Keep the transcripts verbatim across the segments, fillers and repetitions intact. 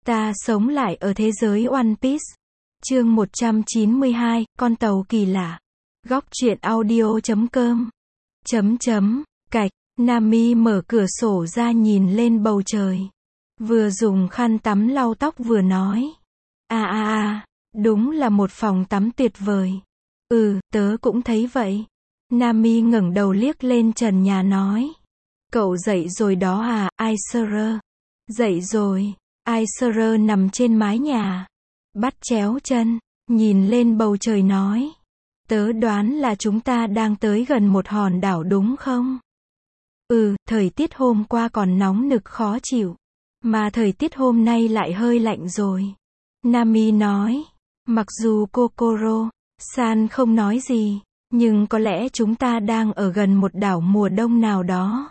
Ta sống lại ở thế giới One Piece. Chương một trăm chín mươi hai, con tàu kỳ lạ. Góc truyện audio chấm com. Chấm chấm, cạch, Nami mở cửa sổ ra nhìn lên bầu trời. Vừa dùng khăn tắm lau tóc vừa nói. À à à, đúng là một phòng tắm tuyệt vời. Ừ, tớ cũng thấy vậy. Nami ngẩng đầu liếc lên trần nhà nói. Cậu dậy rồi đó à, Aisara? Dậy rồi. Aisara nằm trên mái nhà, bắt chéo chân, nhìn lên bầu trời nói. Tớ đoán là chúng ta đang tới gần một hòn đảo đúng không? Ừ, thời tiết hôm qua còn nóng nực khó chịu, mà thời tiết hôm nay lại hơi lạnh rồi. Nami nói, mặc dù Kokoro San không nói gì, nhưng có lẽ chúng ta đang ở gần một đảo mùa đông nào đó.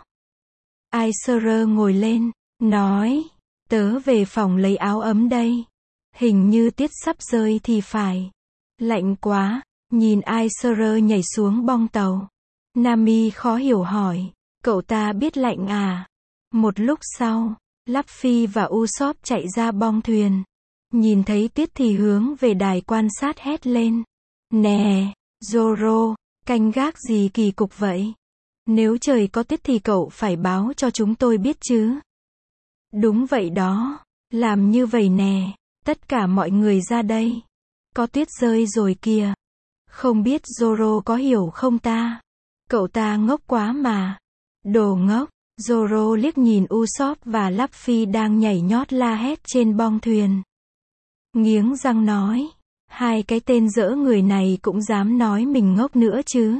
Aisara ngồi lên, nói, tớ về phòng lấy áo ấm đây. Hình như tiết sắp rơi thì phải. Lạnh quá, nhìn Aisara nhảy xuống bong tàu. Nami khó hiểu hỏi, cậu ta biết lạnh à? Một lúc sau, Luffy và Usopp chạy ra bong thuyền. Nhìn thấy tuyết thì hướng về đài quan sát hét lên. Nè, Zoro, canh gác gì kỳ cục vậy? Nếu trời có tuyết thì cậu phải báo cho chúng tôi biết chứ. Đúng vậy đó, làm như vậy nè, tất cả mọi người ra đây. Có tuyết rơi rồi kìa. Không biết Zoro có hiểu không ta? Cậu ta ngốc quá mà. Đồ ngốc. Zoro liếc nhìn Usopp và Luffy đang nhảy nhót la hét trên bong thuyền. Nghiến răng nói, hai cái tên dỡ người này cũng dám nói mình ngốc nữa chứ.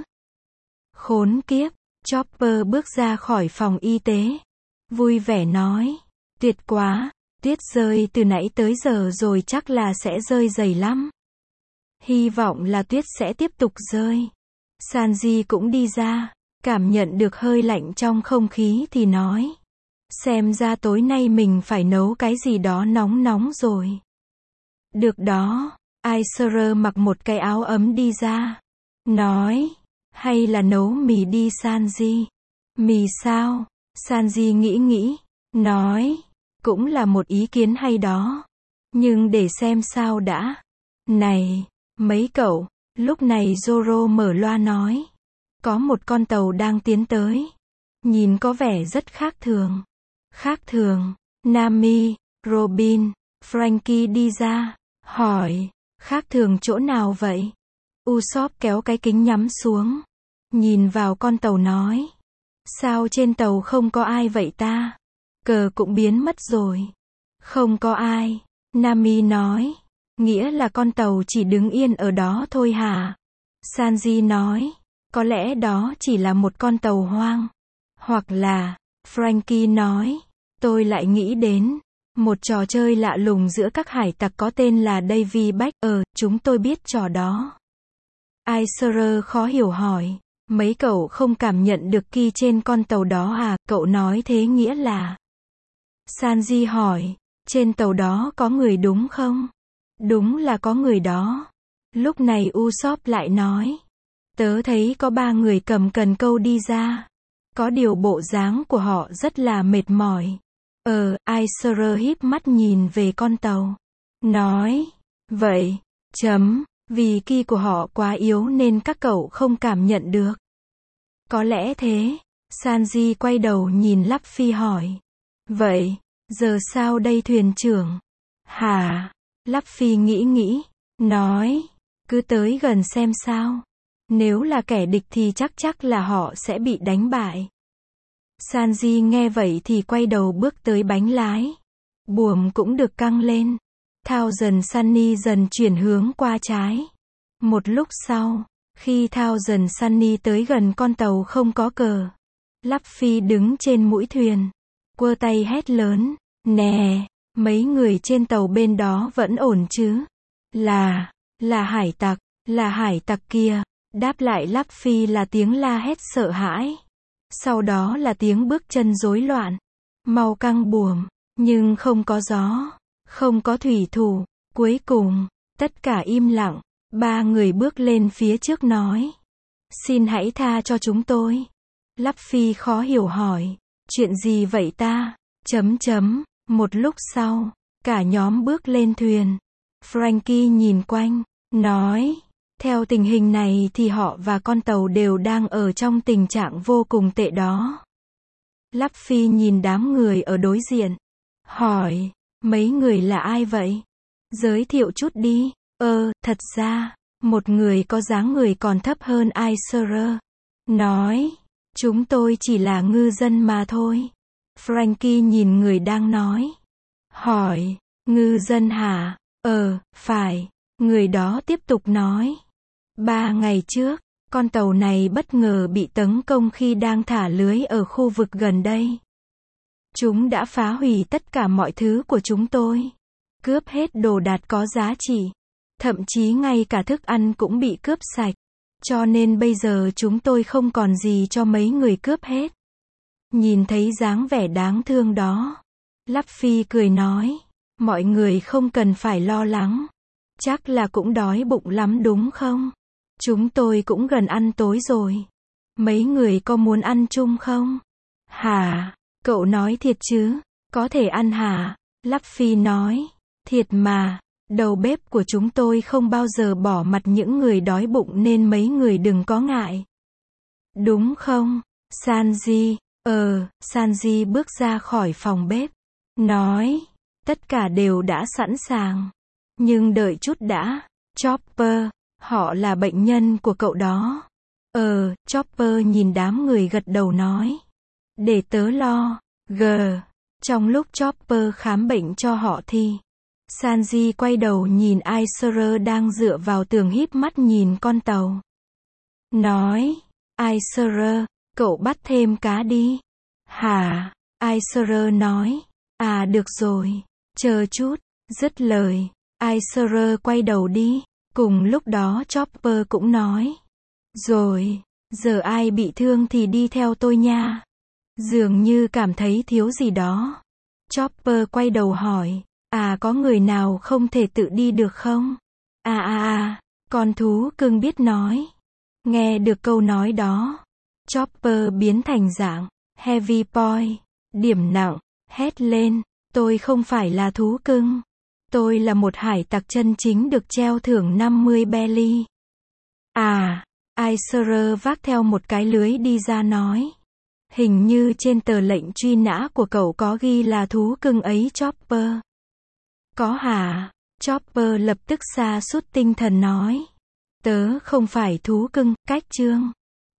Khốn kiếp. Chopper bước ra khỏi phòng y tế, vui vẻ nói, tuyệt quá, tuyết rơi từ nãy tới giờ rồi chắc là sẽ rơi dày lắm. Hy vọng là tuyết sẽ tiếp tục rơi. Sanji cũng đi ra, cảm nhận được hơi lạnh trong không khí thì nói, xem ra tối nay mình phải nấu cái gì đó nóng nóng rồi. Được đó, Aisara mặc một cái áo ấm đi ra, nói, hay là nấu mì đi Sanji? Mì sao? Sanji nghĩ nghĩ, nói, cũng là một ý kiến hay đó. Nhưng để xem sao đã. Này, mấy cậu, lúc này Zoro mở loa nói. Có một con tàu đang tiến tới. Nhìn có vẻ rất khác thường. Khác thường, Nami, Robin, Franky đi ra, hỏi, khác thường chỗ nào vậy? Usopp kéo cái kính nhắm xuống, nhìn vào con tàu nói, sao trên tàu không có ai vậy ta? Cờ cũng biến mất rồi. Không có ai, Nami nói, nghĩa là con tàu chỉ đứng yên ở đó thôi hả? Sanji nói, có lẽ đó chỉ là một con tàu hoang. Hoặc là, Franky nói, tôi lại nghĩ đến một trò chơi lạ lùng giữa các hải tặc có tên là Davy Bach. Ờ, chúng tôi biết trò đó. Aisara khó hiểu hỏi, mấy cậu không cảm nhận được ki trên con tàu đó à? Cậu nói thế nghĩa là? Sanji hỏi, trên tàu đó có người đúng không? Đúng là có người đó. Lúc này Usopp lại nói, tớ thấy có ba người cầm cần câu đi ra. Có điều bộ dáng của họ rất là mệt mỏi. Ờ, Aisara híp mắt nhìn về con tàu. Nói, vậy, chấm. Vì ki của họ quá yếu nên các cậu không cảm nhận được. Có lẽ thế. Sanji quay đầu nhìn Luffy hỏi. Vậy, giờ sao đây thuyền trưởng? Hả? Luffy nghĩ nghĩ, nói, cứ tới gần xem sao. Nếu là kẻ địch thì chắc chắc là họ sẽ bị đánh bại. Sanji nghe vậy thì quay đầu bước tới bánh lái. Buồm cũng được căng lên. Thao dần Sunny dần chuyển hướng qua trái. Một lúc sau, khi Thao dần Sunny tới gần con tàu không có cờ, Luffy đứng trên mũi thuyền, quơ tay hét lớn, nè, mấy người trên tàu bên đó vẫn ổn chứ? Là, là hải tặc, là hải tặc kia. Đáp lại Luffy là tiếng la hét sợ hãi. Sau đó là tiếng bước chân rối loạn. Mau căng buồm, nhưng không có gió. Không có thủy thủ. Cuối cùng, tất cả im lặng. Ba người bước lên phía trước nói. Xin hãy tha cho chúng tôi. Luffy khó hiểu hỏi. Chuyện gì vậy ta? Chấm chấm. Một lúc sau, Cả nhóm bước lên thuyền. Frankie nhìn quanh, nói, theo tình hình này thì họ và con tàu đều đang ở trong tình trạng vô cùng tệ đó. Luffy nhìn đám người ở đối diện, hỏi, mấy người là ai vậy? Giới thiệu chút đi. Ơ, thật ra, một người có dáng người còn thấp hơn Aiser, nói, chúng tôi chỉ là ngư dân mà thôi. Frankie nhìn người đang nói, hỏi, ngư dân hả? Ờ, phải. Người đó tiếp tục nói, ba ngày trước, con tàu này bất ngờ bị tấn công khi đang thả lưới ở khu vực gần đây. Chúng đã phá hủy tất cả mọi thứ của chúng tôi, cướp hết đồ đạc có giá trị, thậm chí ngay cả thức ăn cũng bị cướp sạch. Cho nên bây giờ chúng tôi không còn gì cho mấy người cướp hết. Nhìn thấy dáng vẻ đáng thương đó, Luffy cười nói, mọi người không cần phải lo lắng. Chắc là cũng đói bụng lắm đúng không? Chúng tôi cũng gần ăn tối rồi. Mấy người có muốn ăn chung không? Hả? Cậu nói thiệt chứ? Có thể ăn hả? Luffy nói, thiệt mà, đầu bếp của chúng tôi không bao giờ bỏ mặt những người đói bụng nên mấy người đừng có ngại. Đúng không? Sanji, ờ, Sanji bước ra khỏi phòng bếp, nói, tất cả đều đã sẵn sàng. Nhưng đợi chút đã, Chopper, họ là bệnh nhân của cậu đó. Ờ, Chopper nhìn đám người gật đầu nói, để tớ lo. G. Trong lúc Chopper khám bệnh cho họ thì Sanji quay đầu nhìn Aiser đang dựa vào tường híp mắt nhìn con tàu. Nói, Aiser, cậu bắt thêm cá đi. Hả? Aiser nói, à được rồi, chờ chút. Dứt lời, Aiser quay đầu đi. Cùng lúc đó Chopper cũng nói, rồi, giờ ai bị thương thì đi theo tôi nha. Dường như cảm thấy thiếu gì đó. Chopper quay đầu hỏi, à có người nào không thể tự đi được không? À à à, con thú cưng biết nói. Nghe được câu nói đó, Chopper biến thành dạng Heavy Boy, điểm nặng, hét lên, tôi không phải là thú cưng. Tôi là một hải tặc chân chính được treo thưởng năm mươi belly. À, Aiser vác theo một cái lưới đi ra nói. Hình như trên tờ lệnh truy nã của cậu có ghi là thú cưng ấy Chopper. Có hả? Chopper lập tức sa sút tinh thần nói. Tớ không phải thú cưng, cách chương.